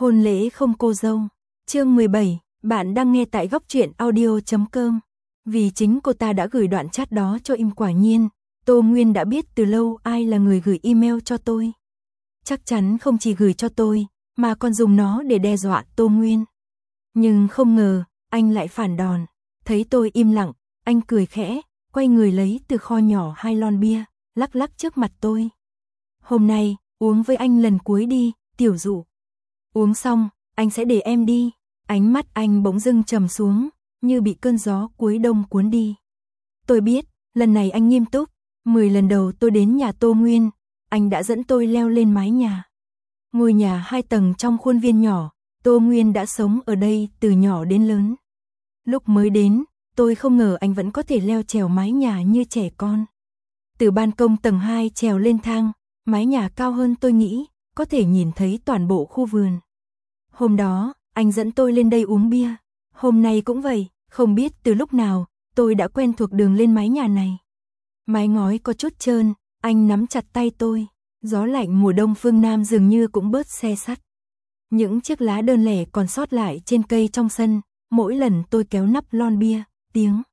Hôn lễ không cô dâu. Chương 17, bạn đang nghe tại góc truyện audio.com. Vì chính cô ta đã gửi đoạn chat đó cho Im, quả nhiên, Tô Nguyên đã biết từ lâu ai là người gửi email cho tôi. Chắc chắn không chỉ gửi cho tôi, mà còn dùng nó để đe dọa Tô Nguyên. Nhưng không ngờ, anh lại phản đòn. Thấy tôi im lặng, anh cười khẽ, quay người lấy từ kho nhỏ 2 lon bia, lắc lắc trước mặt tôi. Hôm nay, uống với anh lần cuối đi, Tiểu Dụ. Uống xong, anh sẽ để em đi. Ánh mắt anh bỗng dưng trầm xuống, như bị cơn gió cuối đông cuốn đi. Tôi biết, lần này anh nghiêm túc. 10 lần đầu tôi đến nhà Tô Nguyên, anh đã dẫn tôi leo lên mái nhà. Ngôi nhà 2 tầng trong khuôn viên nhỏ, Tô Nguyên đã sống ở đây từ nhỏ đến lớn. Lúc mới đến, tôi không ngờ anh vẫn có thể leo trèo mái nhà như trẻ con. Từ ban công tầng 2 trèo lên thang, mái nhà cao hơn tôi nghĩ, có thể nhìn thấy toàn bộ khu vườn. Hôm đó, anh dẫn tôi lên đây uống bia. Hôm nay cũng vậy, không biết từ lúc nào, tôi đã quen thuộc đường lên mái nhà này. Mái ngói có chút trơn, anh nắm chặt tay tôi. Gió lạnh mùa đông phương Nam dường như cũng bớt se sắt. Những chiếc lá đơn lẻ còn sót lại trên cây trong sân, mỗi lần tôi kéo nắp lon bia, tiếng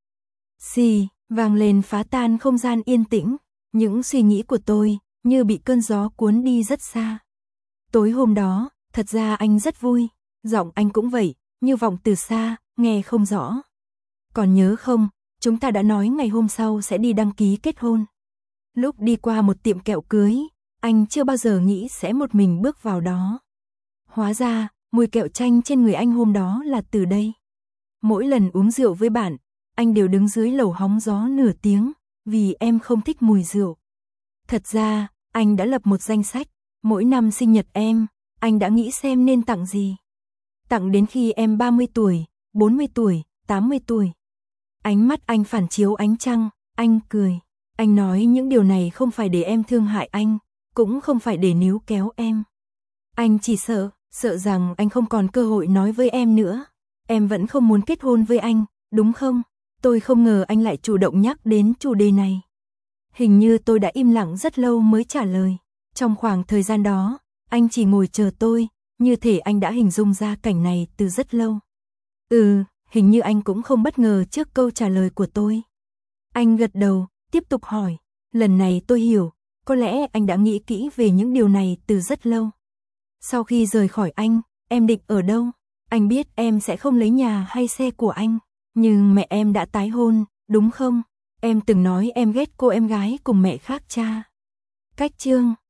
xì vang lên phá tan không gian yên tĩnh. Những suy nghĩ của tôi như bị cơn gió cuốn đi rất xa. Tối hôm đó, thật ra anh rất vui, giọng anh cũng vậy, như vọng từ xa, nghe không rõ. Còn nhớ không, chúng ta đã nói ngày hôm sau sẽ đi đăng ký kết hôn. Lúc đi qua một tiệm kẹo cưới, anh chưa bao giờ nghĩ sẽ một mình bước vào đó. Hóa ra, mùi kẹo chanh trên người anh hôm đó là từ đây. Mỗi lần uống rượu với bạn, anh đều đứng dưới lầu hóng gió nửa tiếng, vì em không thích mùi rượu. Thật ra, anh đã lập một danh sách, mỗi năm sinh nhật em, anh đã nghĩ xem nên tặng gì. Tặng đến khi em 30 tuổi, 40 tuổi, 80 tuổi. Ánh mắt anh phản chiếu ánh trăng, anh cười. Anh nói những điều này không phải để em thương hại anh, cũng không phải để níu kéo em. Anh chỉ sợ rằng anh không còn cơ hội nói với em nữa. Em vẫn không muốn kết hôn với anh, đúng không? Tôi không ngờ anh lại chủ động nhắc đến chủ đề này. Hình như tôi đã im lặng rất lâu mới trả lời. Trong khoảng thời gian đó, anh chỉ ngồi chờ tôi, như thể anh đã hình dung ra cảnh này từ rất lâu. Hình như anh cũng không bất ngờ trước câu trả lời của tôi. Anh gật đầu, tiếp tục hỏi. Lần này tôi hiểu, có lẽ anh đã nghĩ kỹ về những điều này từ rất lâu. Sau khi rời khỏi anh, em định ở đâu? Anh biết em sẽ không lấy nhà hay xe của anh, nhưng mẹ em đã tái hôn, đúng không? Em từng nói em ghét cô em gái cùng mẹ khác cha. Cách chương